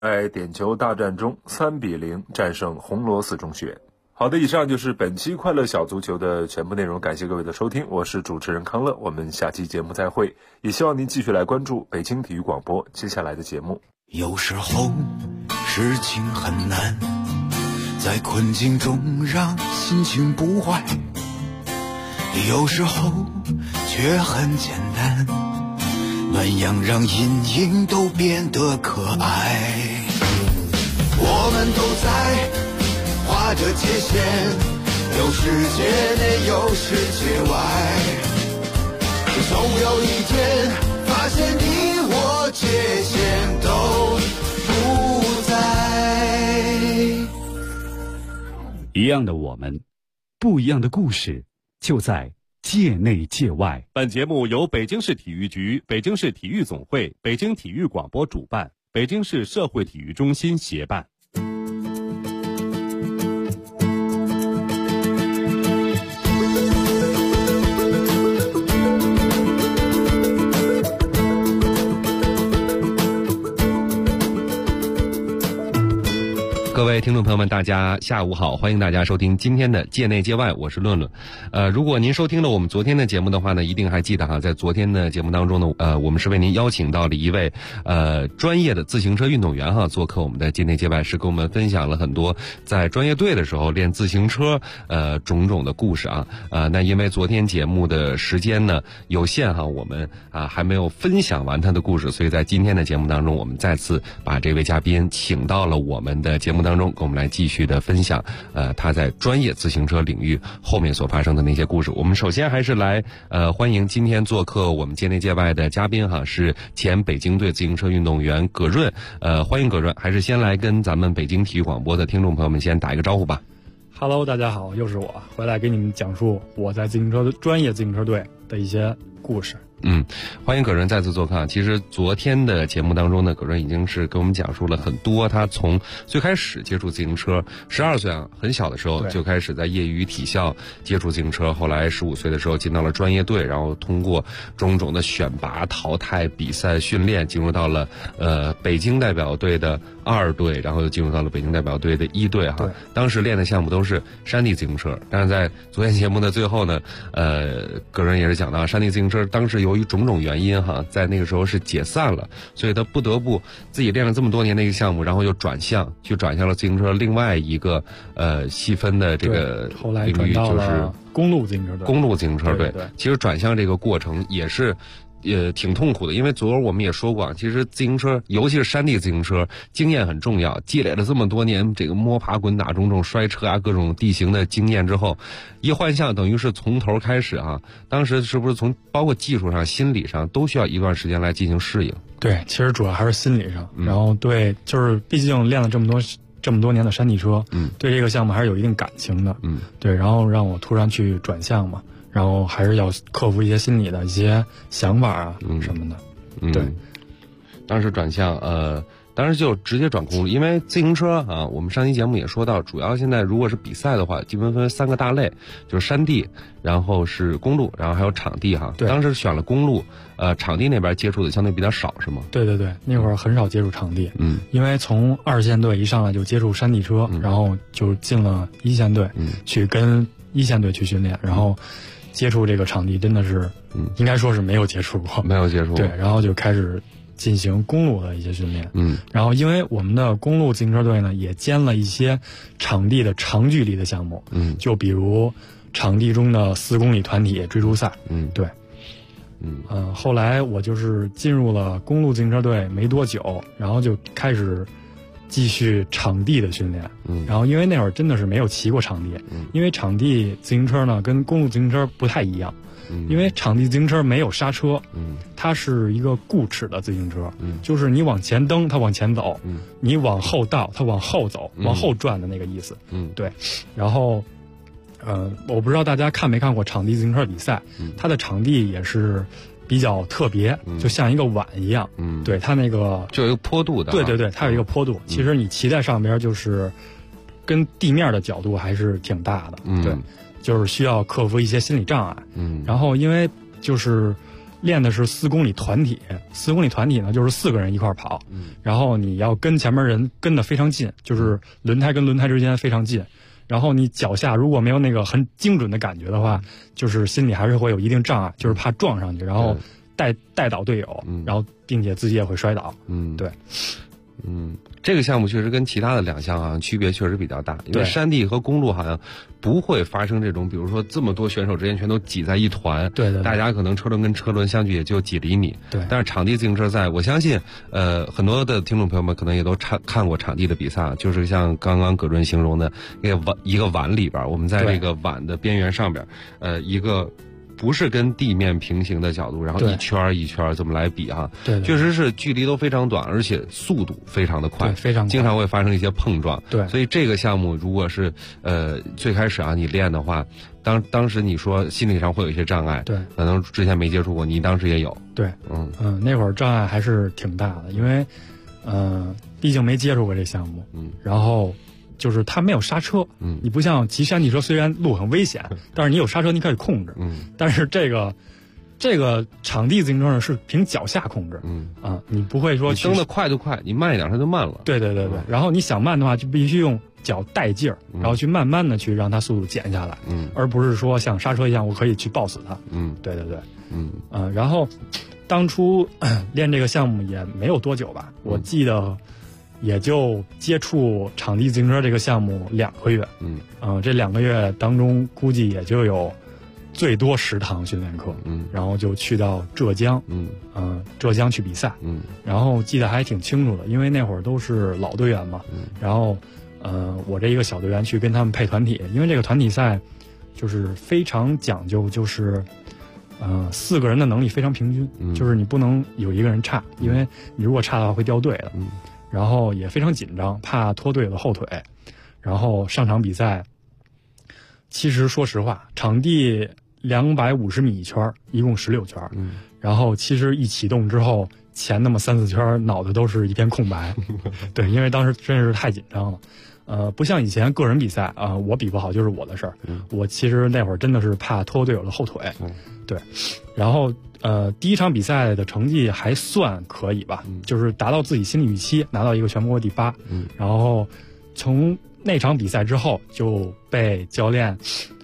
在点球大战中3-0战胜红螺寺中学。好的，以上就是本期快乐小足球的全部内容，感谢各位的收听，我是主持人康乐，我们下期节目再会，也希望您继续来关注北京体育广播接下来的节目。 有时候事情很难，在困境中让心情不坏，有时候却很简单，暖阳让阴影都变得可爱。我们都在画着界限，有世界内有世界外，总有一天发现你我界限都不在。 一样的我们，不一样的故事，就在界内界外。 本节目由北京市体育局、北京市体育总会、北京体育广播主办，北京市社会体育中心协办。 各位听众朋友们，大家下午好，欢迎大家收听今天的界内界外，我是论论。如果您收听了我们昨天的节目的话呢，一定还记得哈，在昨天的节目当中呢，我们是为您邀请到了一位专业的自行车运动员哈，做客我们的界内界外，是跟我们分享了很多在专业队的时候练自行车种种的故事啊。那因为昨天节目的时间呢有限哈，我们还没有分享完他的故事，所以在今天的节目当中，我们再次把这位嘉宾请到了我们的节目当中，跟我们来继续的分享他在专业自行车领域后面所发生的那些故事。我们首先还是来欢迎今天做客我们界内界外的嘉宾哈，是前北京队自行车运动员葛润。欢迎葛润，还是先来跟咱们北京体育广播的听众朋友们先打一个招呼吧。 Hello， 大家好，又是我回来给你们讲述我在专业自行车队的一些故事。 欢迎葛润再次做客。其实昨天的节目当中呢，葛润已经是给我们讲述了很多他从最开始接触自行车，12岁啊，很小的时候就开始在业余体校接触自行车，后来15岁的时候进到了专业队，然后通过种种的选拔、淘汰、比赛、训练，进入到了北京代表队的2队，然后又进入到了北京代表队的1队哈。当时练的项目都是山地自行车，但是在昨天节目的最后呢，葛润也是讲到山地自行车当时由于种种原因哈，在那个时候是解散了，所以他不得不自己练了这么多年的一个项目，然后又转向了自行车另外一个细分的这个后来领域，就是公路自行车队。 公路自行车队， 对， 其实转向这个过程也是挺痛苦的，因为昨儿我们也说过，其实自行车，尤其是山地自行车，经验很重要。积累了这么多年这个摸爬滚打、种种摔车啊、各种地形的经验之后，一换向等于是从头开始啊。当时是不是从包括技术上、心理上都需要一段时间来进行适应？ 对，其实主要还是心理上。然后对，就是毕竟练了这么多年的山地车，对这个项目还是有一定感情的。对，然后让我突然去转向嘛。然后还是要克服一些心理的一些想法啊什么的。对， 当时转向当时就直接转公路，因为自行车啊，我们上期节目也说到，主要现在如果是比赛的话，基本分3个大类，就是山地，然后是公路，然后还有场地哈。 对， 当时选了公路，场地那边接触的相对比较少，是吗？ 对，那会儿很少接触场地，因为从2线队一上来就接触山地车，然后就进了1线队，去跟1线队去训练，然后接触这个场地真的是，应该说是没有接触过。对，然后就开始进行公路的一些训练。然后因为我们的公路自行车队呢，也兼了一些场地的长距离的项目。就比如场地中的4公里团体追逐赛。对。后来我就是进入了公路自行车队没多久，然后就开始继续场地的训练。然后因为那会儿真的是没有骑过场地，因为场地自行车呢跟公路自行车不太一样。因为场地自行车没有刹车，它是一个固齿的自行车，就是你往前蹬它往前走，你往后倒它往后走，往后转的那个意思。对。然后我不知道大家看没看过场地自行车比赛，它的场地也是比较特别，就像一个碗一样。对，它那个就有一个坡度的。 对，它有一个坡度。其实你骑在上边就是跟地面的角度还是挺大的。对，就是需要克服一些心理障碍。然后因为就是练的是4公里团体，4公里团体呢就是4个人一块跑，然后你要跟前面人跟得非常近，就是轮胎跟轮胎之间非常近，然后你脚下如果没有那个很精准的感觉的话，就是心里还是会有一定障碍，就是怕撞上去，然后带倒队友，然后并且自己也会摔倒。对。 这个项目确实跟其他的2项好像区别确实比较大，因为山地和公路好像不会发生这种，比如说这么多选手之间全都挤在一团， 对， 大家可能车轮跟车轮相距也就几厘米， 对。 但是场地自行车赛，我相信，很多的听众朋友们可能也都看过场地的比赛，就是像刚刚葛润形容的一个碗里边，我们在这个碗的边缘上边，一个。不是跟地面平行的角度，然后一圈一圈这么来比哈， 对， 确实是距离都非常短，而且速度非常的快， 非常快， 经常会发生一些碰撞。 对， 所以这个项目如果是最开始你练的话，当时你说心理上会有一些障碍， 对， 可能之前没接触过，你当时也有， 对，那会儿障碍还是挺大的，因为毕竟没接触过这项目，然后。就是它没有刹车，你不像骑山地车，虽然路很危险，但是你有刹车你可以控制，但是这个场地自行车呢是凭脚下控制，你不会说蹬得快就快，你慢一点它就慢了， 对，然后你想慢的话就必须用脚带劲儿，然后去慢慢的去让它速度减下来，而不是说像刹车一样我可以去抱死它，对，然后当初练这个项目也没有多久吧，我记得。也就接触场地自行车这个项目2个月，这2个月当中估计也就有最多10堂训练课，然后就去到浙江，浙江去比赛，然后记得还挺清楚的，因为那会儿都是老队员嘛，然后我这一个小队员去跟他们配团体，因为这个团体赛就是非常讲究，就是4个人的能力非常平均，就是你不能有一个人差，因为你如果差的话会掉队的。然后也非常紧张，怕拖队友的后腿，然后上场比赛。其实说实话，场地250米一圈，一共16圈，然后其实一启动之后，前那么3-4圈，脑袋都是一片空白。对，因为当时真是太紧张了。不像以前个人比赛我比不好就是我的事儿。我其实那会儿真的是怕拖队友的后腿。对，然后。第一场比赛的成绩还算可以吧，就是达到自己心理预期，拿到一个全国第8。然后从那场比赛之后就被教练，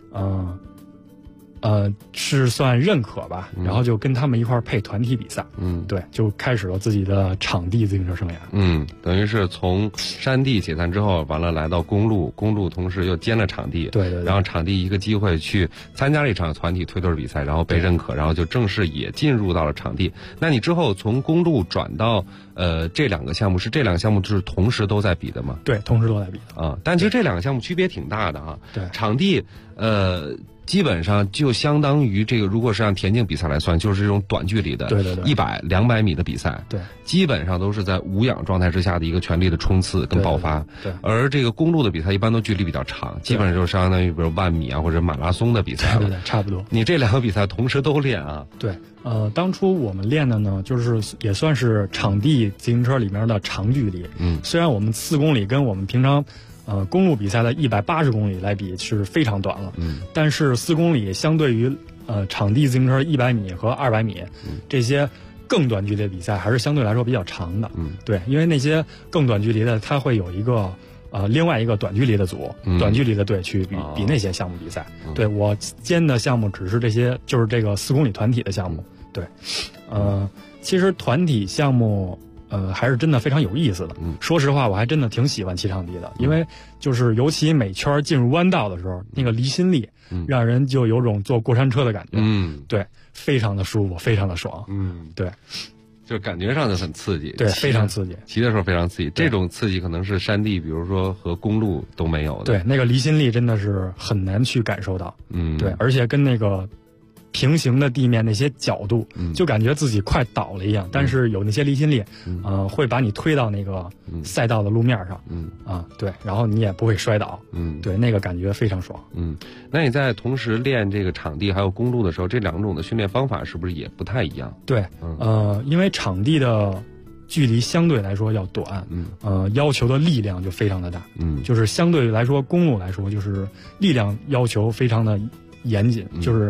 是算认可吧，然后就跟他们一块配团体比赛。对，就开始了自己的场地自行车生涯。 等于是从山地解散之后，完了来到公路同时又兼了场地。 对， 然后场地一个机会去参加了一场团体推队比赛，然后被认可，然后就正式也进入到了场地。那你之后从公路转到这2个项目，是这2个项目就是同时都在比的吗？ 对，同时都在比的但其实这2个项目区别挺大的啊。 对， 场地基本上就相当于这个，如果是按田径比赛来算，就是这种短距离的，100、200米的比赛， 对， 基本上都是在无氧状态之下的一个全力的冲刺跟爆发。 对， 而这个公路的比赛一般都距离比较长，基本上就是相当于比如10000米或者马拉松的比赛。 对，差不多。 你这2个比赛同时都练啊？ 对，当初我们练的呢，就是也算是场地自行车里面的长距离。虽然我们4公里跟我们平常。公路比赛的180公里来比是非常短了，但是4公里相对于场地自行车100米和200米，这些更短距离的比赛还是相对来说比较长的。对，因为那些更短距离的，它会有一个另外一个短距离的组，短距离的队去比那些项目比赛。对，我兼的项目只是这些，就是这个4公里团体的项目。对，其实团体项目。还是真的非常有意思的。说实话，我还真的挺喜欢骑场地的，因为就是尤其每圈进入弯道的时候，那个离心力，让人就有种坐过山车的感觉。对，非常的舒服，非常的爽。对， 就感觉上就很刺激。 对，非常刺激。 骑的时候非常刺激，这种刺激可能是山地，比如说和公路都没有的。 对，那个离心力真的是很难去感受到。对，而且跟那个。平行的地面那些角度，就感觉自己快倒了一样，但是有那些离心力，会把你推到那个赛道的路面上，对，然后你也不会摔倒，对，那个感觉非常爽。 那你在同时练这个场地还有公路的时候，这2种的训练方法是不是也不太一样？ 对，因为场地的距离相对来说要短，要求的力量就非常的大，就是相对来说公路来说，就是力量要求非常的严谨，就是。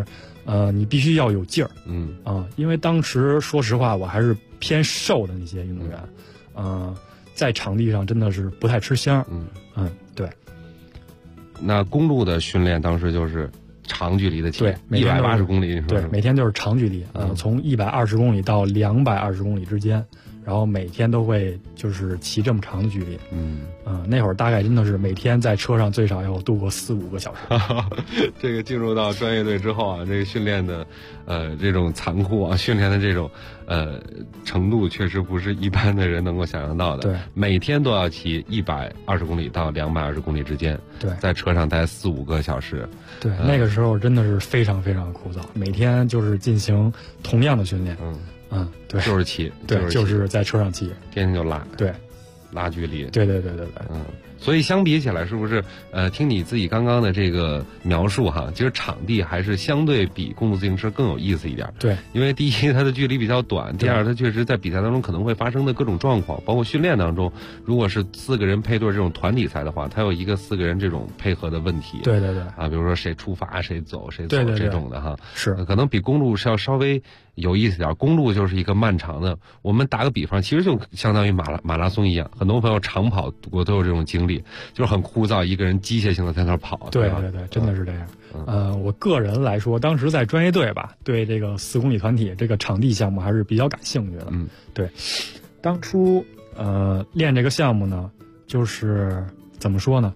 你必须要有劲儿，因为当时说实话我还是偏瘦的那些运动员，在场地上真的是不太吃香，对。 那公路的训练当时就是长距离的骑， 对 ，180公里， 对，每天就是长距离，从120公里到220公里之间，然后每天都会就是骑这么长的距离，那会儿大概真的是每天在车上最少要度过4-5个小时。 这个进入到专业队之后啊，这个训练的这种残酷啊，训练的这种程度，确实不是一般的人能够想象到的。 对， 每天都要骑120公里到220公里之间， 对， 在车上待4-5个小时。 对，那个时候真的是非常非常枯燥，每天就是进行同样的训练。对， 就是骑， 对，就是在车上骑， 天天就拉， 对， 拉距离， 对， 所以相比起来，是不是听你自己刚刚的这个描述哈，其实场地还是相对比公路自行车更有意思一点。 对， 因为第一它的距离比较短，第二它确实在比赛当中可能会发生的各种状况，包括训练当中，如果是4个人配对这种团体赛的话，它有一个4个人这种配合的问题。 对啊，比如说谁出发谁走谁走这种的哈， 是可能比公路是要稍微有意思点。公路就是一个漫长的，我们打个比方，其实就相当于马拉松一样，很多朋友长跑我都有这种经历，就是很枯燥，一个人机械性的在那跑。 对，真的是这样。我个人来说，当时在专业队吧，对这个4公里团体这个场地项目还是比较感兴趣的。对，当初练这个项目呢，就是怎么说呢？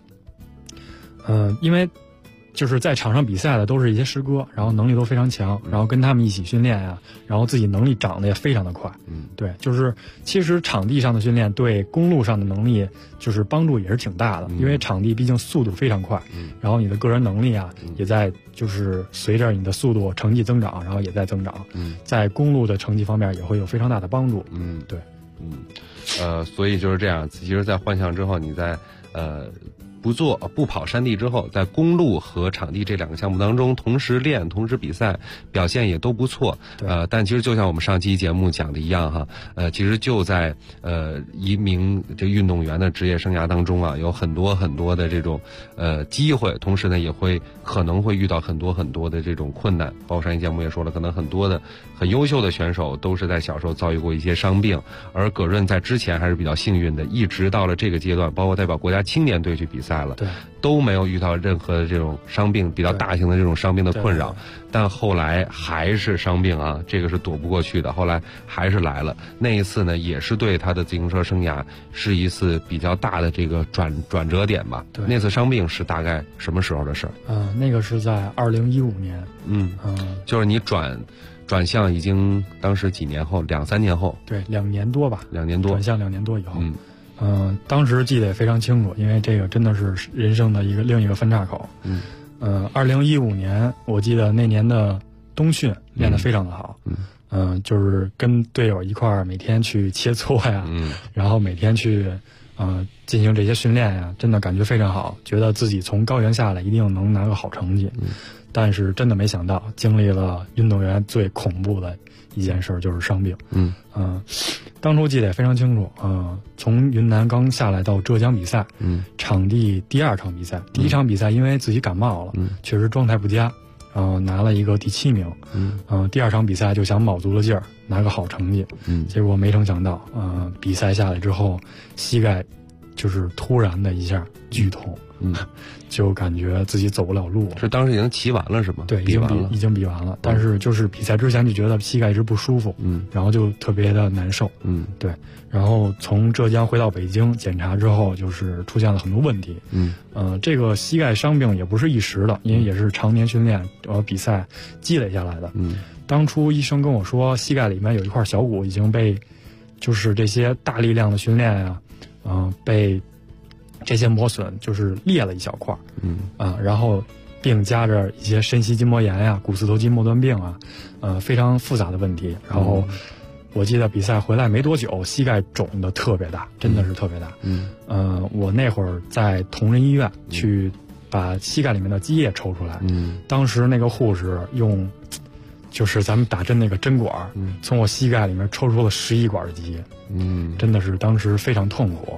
因为就是在场上比赛的都是一些师哥，然后能力都非常强，然后跟他们一起训练呀，然后自己能力长得也非常的快。对，就是其实场地上的训练对公路上的能力就是帮助也是挺大的，因为场地毕竟速度非常快，然后你的个人能力啊也在就是随着你的速度成绩增长，然后也在增长，在公路的成绩方面也会有非常大的帮助。对， 所以就是这样，其实在换项之后，你在不跑山地之后，在公路和场地这2个项目当中同时练同时比赛，表现也都不错。但其实就像我们上期节目讲的一样哈，其实就在一名这运动员的职业生涯当中啊，有很多很多的这种机会，同时呢也可能会遇到很多很多的这种困难。包括上期节目也说了，可能很多的很优秀的选手都是在小时候遭遇过一些伤病，而葛润在之前还是比较幸运的，一直到了这个阶段，包括代表国家青年队去比赛了， 对， 都没有遇到任何的这种伤病，比较大型的这种伤病的困扰。但后来还是伤病啊，这个是躲不过去的，后来还是来了。那一次呢，也是对他的自行车生涯是一次比较大的这个转折点吧。那次伤病是大概什么时候的事儿？ 那个是在2015年。 就是你转向已经当时几年后，2-3年后。 对，2年多吧。 2年多。 转向2年多以后。当时记得也非常清楚，因为这个真的是人生的另一个分岔口。2015年，我记得那年的冬训练得非常的好。就是跟队友一块儿每天去切磋呀，然后每天去进行这些训练呀，真的感觉非常好，觉得自己从高原下来一定能拿个好成绩。但是真的没想到，经历了运动员最恐怖的一件事，就是伤病。当初记得也非常清楚。从云南刚下来到浙江比赛，场地第2场比赛，第1场比赛因为自己感冒了，确实状态不佳，拿了一个第7名。第2场比赛就想卯足了劲儿拿个好成绩，结果没成想到，比赛下来之后，膝盖就是突然的一下剧痛。就感觉自己走不了路。 是当时已经骑完了是吗？ 对，已经比完了。但是就是比赛之前就觉得膝盖一直不舒服，然后就特别的难受。对。然后从浙江回到北京检查之后，就是出现了很多问题。这个膝盖伤病也不是一时的，因为也是常年训练比赛积累下来的。当初医生跟我说，膝盖里面有一块小骨已经被，就是这些大力量的训练呀，被这些磨损就是裂了一小块，然后并加着一些深膝筋膜炎呀、股四头肌末端病啊，非常复杂的问题。然后我记得比赛回来没多久，膝盖肿得特别大，真的是特别大。我那会儿在同仁医院去把膝盖里面的积液抽出来，当时那个护士用就是咱们打针那个针管，从我膝盖里面抽出了11管的积液，真的是当时非常痛苦。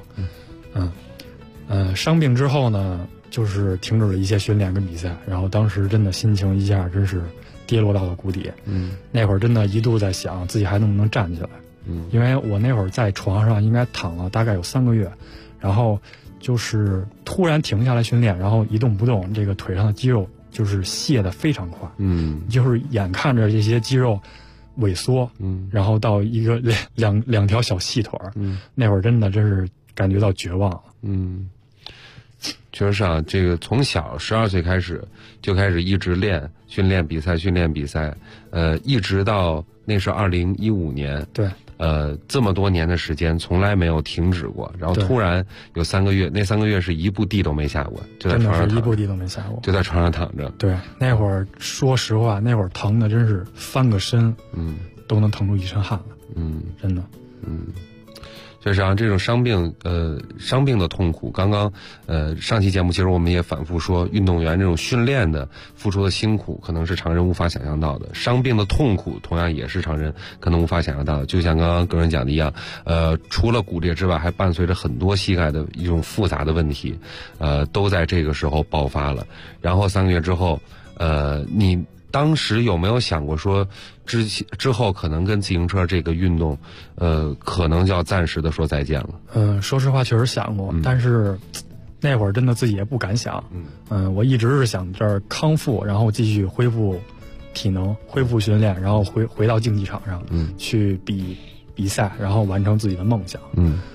伤病之后呢，就是停止了一些训练跟比赛，然后当时真的心情一下真是跌落到了谷底。那会儿真的一度在想自己还能不能站起来。因为我那会儿在床上应该躺了大概有3个月，然后就是突然停下来训练，然后一动不动，这个腿上的肌肉就是卸得非常快。就是眼看着这些肌肉萎缩，然后到一个两条小细腿，那会儿真是感觉到绝望了。 确实是啊，这个从小12岁开始就开始一直训练比赛，一直到那是2015年， 对， 这么多年的时间从来没有停止过，然后突然有3个月，那3个月是一步地都没下过，就在床上躺着， 真的是一步地都没下过， 就在床上躺着。 对，那会儿说实话，那会儿疼的真是翻个身，都能疼出一身汗来，真的， 确实啊，这种伤病的痛苦，刚刚上期节目其实我们也反复说，运动员这种训练的付出的辛苦，可能是常人无法想象到的；伤病的痛苦，同样也是常人可能无法想象到的。就像刚刚个人讲的一样，除了骨裂之外，还伴随着很多膝盖的一种复杂的问题，都在这个时候爆发了。然后3个月之后，你当时有没有想过说，之后可能跟自行车这个运动，可能就要暂时的说再见了？ 说实话，确实想过，但是那会儿真的自己也不敢想。我一直是想这儿康复，然后继续恢复体能，恢复训练，然后回到竞技场上，去比赛，然后完成自己的梦想。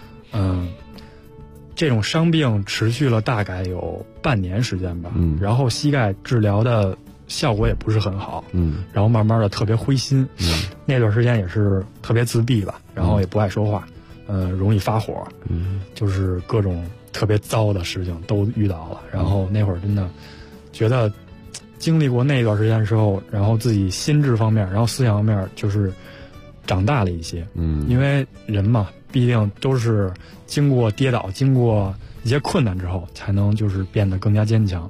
这种伤病持续了大概有半年时间吧。然后膝盖治疗的效果也不是很好，然后慢慢的特别灰心，那段时间也是特别自闭吧，然后也不爱说话，容易发火，就是各种特别糟的事情都遇到了，然后那会儿真的觉得经历过那段时间之后，然后自己心智方面，然后思想方面就是长大了一些，因为人嘛，毕竟都是经过跌倒，经过一些困难之后，才能就是变得更加坚强。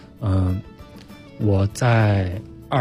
我在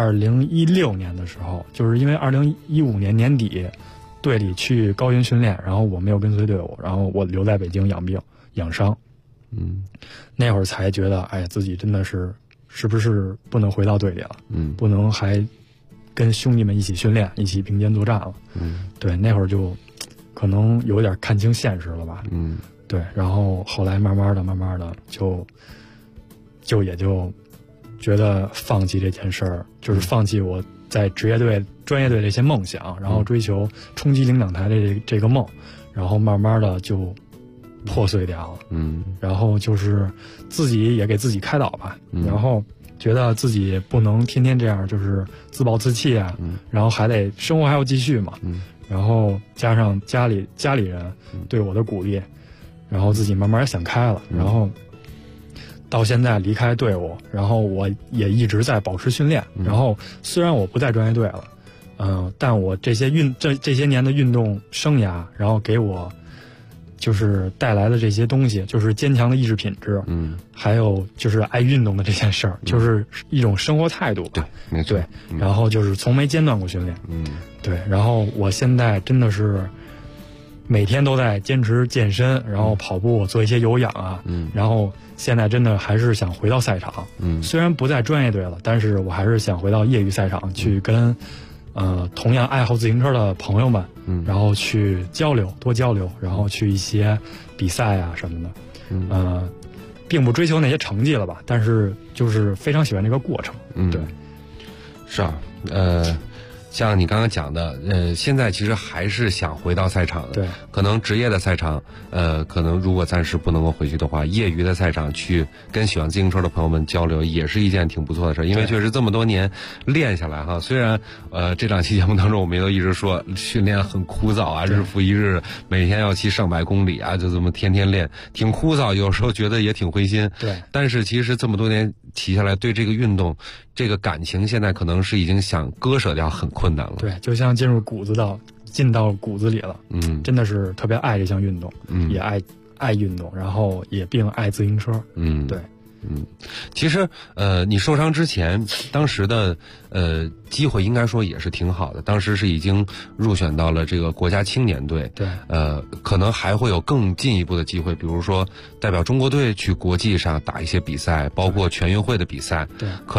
2016年的时候，就是因为2015年年底队里去高原训练，然后我没有跟随队伍，然后我留在北京养病养伤。那会儿才觉得，哎，自己真的是不是不能回到队里了？不能还跟兄弟们一起训练，一起并肩作战了。对，那会儿就可能有点看清现实了吧。对，然后后来慢慢的就也就觉得放弃这件事儿，就是放弃我在职业队、专业队这些梦想，然后追求冲击领奖台的这个梦，然后慢慢的就破碎掉了。然后就是自己也给自己开导吧，然后觉得自己不能天天这样，就是自暴自弃啊，然后还得生活还要继续嘛。然后加上家里人对我的鼓励，然后自己慢慢想开了，然后到现在离开队伍，然后我也一直在保持训练。然后虽然我不在专业队了，但我这些年的运动生涯，然后给我就是带来的这些东西，就是坚强的意志品质，还有就是爱运动的这件事儿，就是一种生活态度吧。 对，没错。 对，然后就是从没间断过训练。对，然后我现在真的是每天都在坚持健身，然后跑步，做一些有氧啊。然后现在真的还是想回到赛场。虽然不在专业队了，但是我还是想回到业余赛场去跟同样爱好自行车的朋友们，然后去多交流，然后去一些比赛啊什么的。并不追求那些成绩了吧，但是就是非常喜欢这个过程。对， 是啊，像你刚刚讲的，现在其实还是想回到赛场的。 对， 可能职业的赛场，可能如果暂时不能够回去的话，业余的赛场去跟喜欢自行车的朋友们交流，也是一件挺不错的事。因为确实这么多年练下来哈，虽然这2期节目当中我们也都一直说训练很枯燥啊，日复一日，每天要骑上百公里啊，就这么天天练，挺枯燥，有时候觉得也挺灰心。 对， 但是其实这么多年骑下来，对这个运动这个感情，现在可能是已经想割舍掉很困难了。 对，就像进到骨子里了。真的是特别爱这项运动，也爱运动，然后也并爱自行车。对。 其实你受伤之前，当时的机会应该说也是挺好的。当时是已经入选到了这个国家青年队， 对， 可能还会有更进一步的机会，比如说代表中国队去国际上打一些比赛，包括全运会的比赛。 对， 可能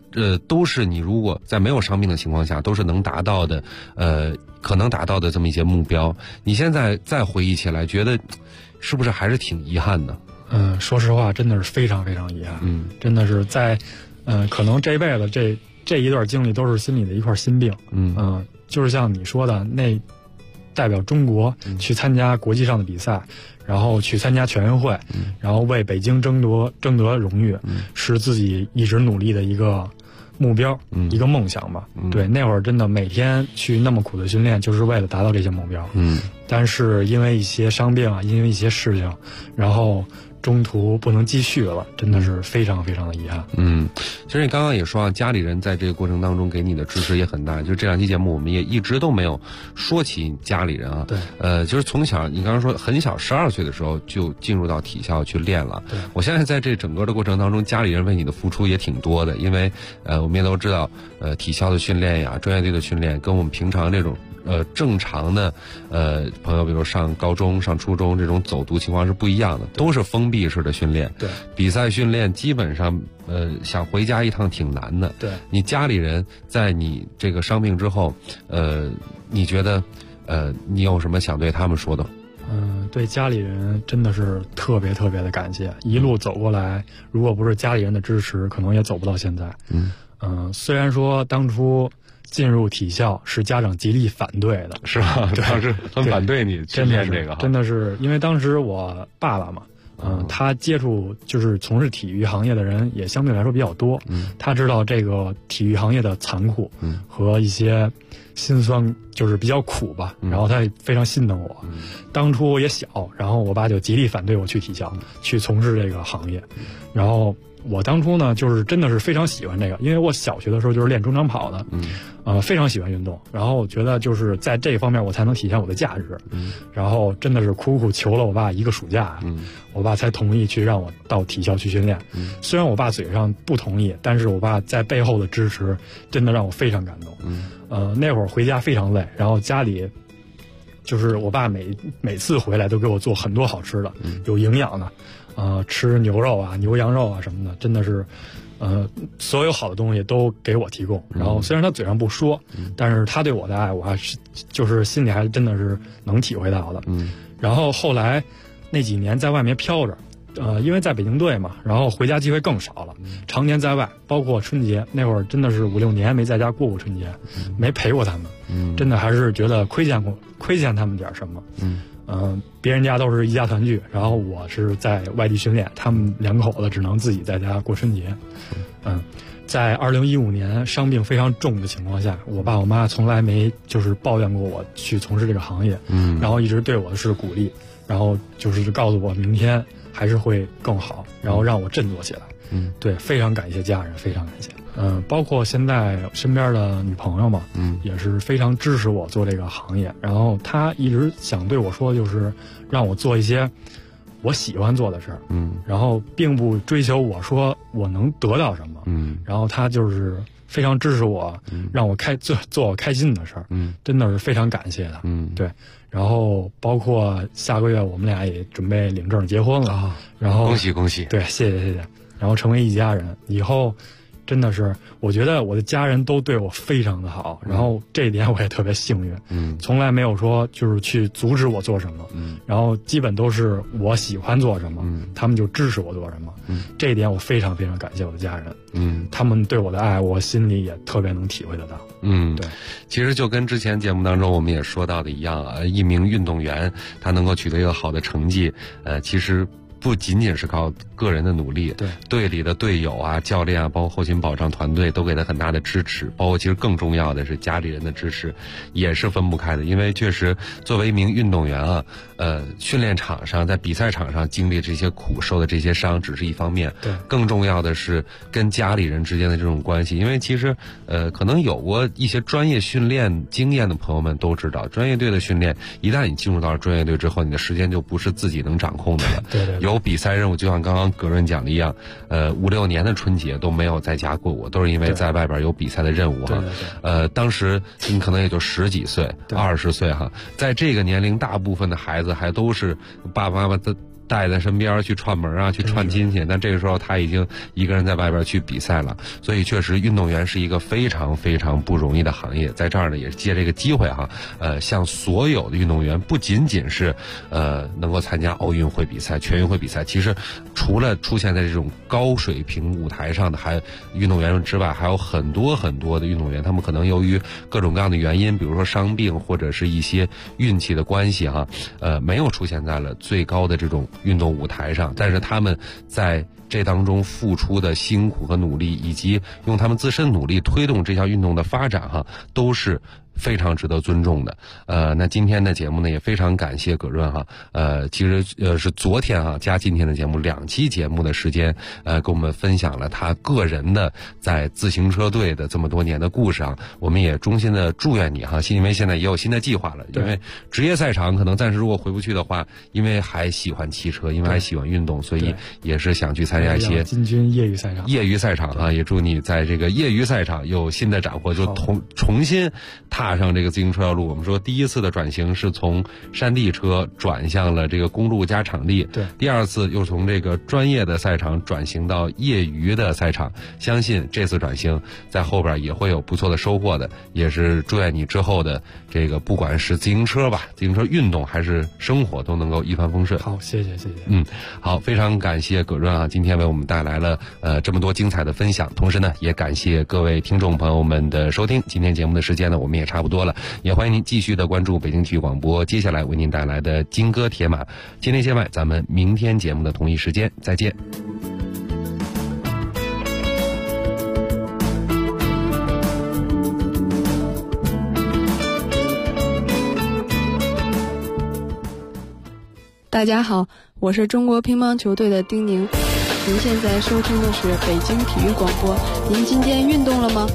都是你如果在没有伤病的情况下都是能达到的，可能达到的这么一些目标。你现在再回忆起来，觉得是不是还是挺遗憾的？ 说实话，真的是非常非常遗憾。真的是在，可能这一辈子这一段经历都是心里的一块心病。就是像你说的，那代表中国去参加国际上的比赛，然后去参加全运会，然后为北京争得荣誉，是自己一直努力的一个目标，一个梦想吧。对，那会儿真的每天去那么苦的训练，就是为了达到这些目标。但是因为一些伤病啊，因为一些事情，然后中途不能继续了，真的是非常非常的遗憾。 其实你刚刚也说啊，家里人在这个过程当中给你的支持也很大。就这两期节目，我们也一直都没有说起家里人啊。 对， 就是从小你刚刚说很小，12岁的时候就进入到体校去练了。 对， 我现在在这整个的过程当中，家里人为你的付出也挺多的，因为我们也都知道，体校的训练呀，专业队的训练，跟我们平常这种正常的朋友，比如上高中、上初中这种走读情况是不一样的，都是封闭式的训练。 对， 比赛训练基本上想回家一趟挺难的。 对， 你家里人在你这个伤病之后，你觉得你有什么想对他们说的？ 对家里人真的是特别特别的感谢，一路走过来，如果不是家里人的支持，可能也走不到现在。虽然说当初进入体校是家长极力反对的， 是吧？当时很反对你去练这个， 真的是因为当时我爸爸嘛，他接触就是从事体育行业的人也相对来说比较多，他知道这个体育行业的残酷，和一些辛酸，就是比较苦吧，然后他也非常心疼我。当初我也小，然后我爸就极力反对我去体校，去从事这个行业，然后我当初呢，就是真的是非常喜欢这个，因为我小学的时候就是练中长跑的，非常喜欢运动，然后我觉得就是在这方面我才能体现我的价值，然后真的是苦苦求了我爸一个暑假，我爸才同意去让我到体校去训练。虽然我爸嘴上不同意，但是我爸在背后的支持真的让我非常感动。那会儿回家非常累，然后家里就是我爸每次回来都给我做很多好吃的，有营养的。吃牛肉啊、牛羊肉啊什么的，真的是，所有好的东西都给我提供。然后虽然他嘴上不说，但是他对我的爱，我还是就是心里还真的是能体会到的。然后后来那几年在外面飘着，因为在北京队嘛，然后回家机会更少了，常年在外，包括春节那会儿真的是5、6年没在家过过春节，没陪过他们，真的还是觉得亏欠他们点什么。别人家都是一家团聚，然后我是在外地训练，他们两口子只能自己在家过春节。在2015年伤病非常重的情况下，我爸我妈从来没就是抱怨过我去从事这个行业，然后一直对我是鼓励，然后就是告诉我明天还是会更好，然后让我振作起来。对，非常感谢家人，非常感谢。包括现在身边的女朋友嘛，也是非常支持我做这个行业。然后她一直想对我说，就是让我做一些我喜欢做的事儿，然后并不追求我说我能得到什么，然后她就是非常支持我，让我做我开心的事儿，真的是非常感谢的，对。然后包括下个月我们俩也准备领证结婚了，然后恭喜恭喜， 对，谢谢。然后成为一家人，以后真的是我觉得我的家人都对我非常的好，然后这一点我也特别幸运，从来没有说就是去阻止我做什么，然后基本都是我喜欢做什么，他们就支持我做什么，这一点我非常非常感谢我的家人，他们对我的爱我心里也特别能体会得到。对， 其实就跟之前节目当中我们也说到的一样啊，一名运动员他能够取得一个好的成绩，其实不仅仅是靠个人的努力， 对队里的队友啊、教练啊，包括后勤保障团队都给他很大的支持，包括其实更重要的是家里人的支持，也是分不开的。因为确实作为一名运动员啊，训练场上在比赛场上经历这些苦、受的这些伤只是一方面， 对， 更重要的是跟家里人之间的这种关系。因为其实可能有过一些专业训练经验的朋友们都知道，专业队的训练一旦你进入到了专业队之后，你的时间就不是自己能掌控的了， 对， 有比赛任务，就像刚刚葛润讲的一样，5、6年的春节都没有在家过过，都是因为在外边有比赛的任务哈。当时你可能也就10几岁、20岁哈，在这个年龄，大部分的孩子还都是爸爸妈妈带在身边去串门啊，去串亲戚，但这个时候他已经一个人在外边去比赛了。所以确实运动员是一个非常非常不容易的行业。在这儿呢，也是借这个机会哈，向所有的运动员，不仅仅是能够参加奥运会比赛、全运会比赛，其实除了出现在这种高水平舞台上的运动员之外，还有很多很多的运动员，他们可能由于各种各样的原因，比如说伤病或者是一些运气的关系哈，没有出现在了最高的这种运动舞台上，但是他们在这当中付出的辛苦和努力，以及用他们自身努力推动这项运动的发展哈，都是非常值得尊重的。那今天的节目呢，也非常感谢葛润哈，其实是昨天哈加今天的节目2期节目的时间，跟我们分享了他个人的在自行车队的这么多年的故事啊。我们也衷心的祝愿你哈，因为现在也有新的计划了，因为职业赛场可能暂时如果回不去的话，因为还喜欢骑车，因为还喜欢运动，所以也是想去参加一些进军业余赛场。 业余赛场啊，也祝你在这个业余赛场有新的斩获，就重新踏上这个自行车道路。我们说第一次的转型是从山地车转向了这个公路加场地， 对， 第二次又从这个专业的赛场转型到业余的赛场，相信这次转型在后边也会有不错的收获的，也是祝愿你之后的这个不管是自行车吧，自行车运动还是生活都能够一帆风顺。 好，谢谢。 好，非常感谢葛润啊，今天为我们带来了这么多精彩的分享，同时呢也感谢各位听众朋友们的收听。今天节目的时间呢我们也差不多了，也欢迎您继续的关注北京体育广播接下来为您带来的金戈铁马。今天节外，咱们明天节目的同一时间再见。 大家好，我是中国乒乓球队的丁宁。您现在收听的是北京体育广播。您今天运动了吗？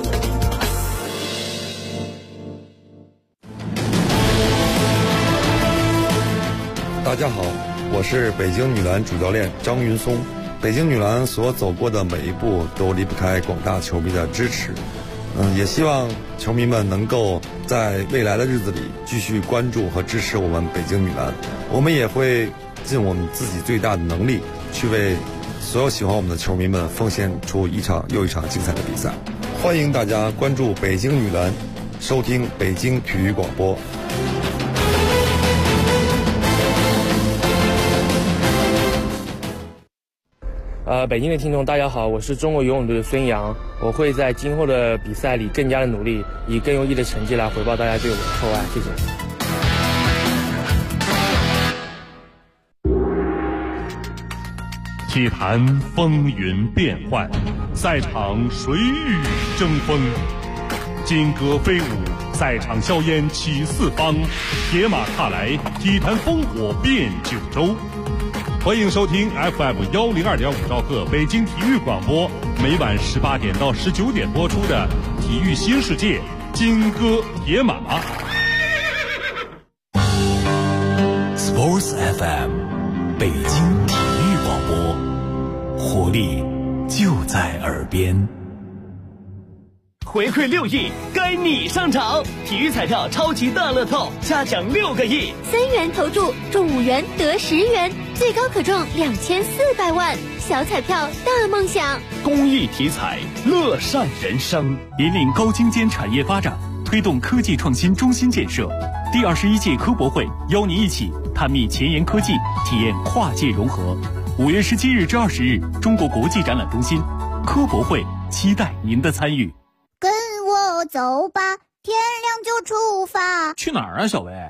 大家好，我是北京女篮主教练张云松。北京女篮所走过的每一步都离不开广大球迷的支持。也希望球迷们能够在未来的日子里继续关注和支持我们北京女篮。我们也会尽我们自己最大的能力，去为所有喜欢我们的球迷们奉献出一场又一场精彩的比赛。欢迎大家关注北京女篮，收听北京体育广播。 北京的听众大家好，我是中国游泳队的孙杨，我会在今后的比赛里更加的努力，以更优异的成绩来回报大家对我的厚爱，谢谢。 体坛风云变幻，赛场水雨争锋，金戈飞舞，赛场硝烟起四方，铁马踏来，体坛烽火遍九州。欢迎收听 FM102.5兆赫北京体育广播，每晚18点到19点播出的《体育新世界》金戈铁马。 Sports FM， 北京体育广播，活力就在耳边。 回馈6亿，该你上场！体育彩票超级大乐透，加奖6个亿 ，3元投注中5元得10元，最高可中2400万，小彩票大梦想。 公益体彩，乐善人生，引领高精尖产业发展，推动科技创新中心建设。第21届科博会邀您一起探秘前沿科技，体验跨界融合。5月17日至20日，中国国际展览中心科博会，期待您的参与。 跟我走吧，天亮就出发。 去哪儿啊，小薇？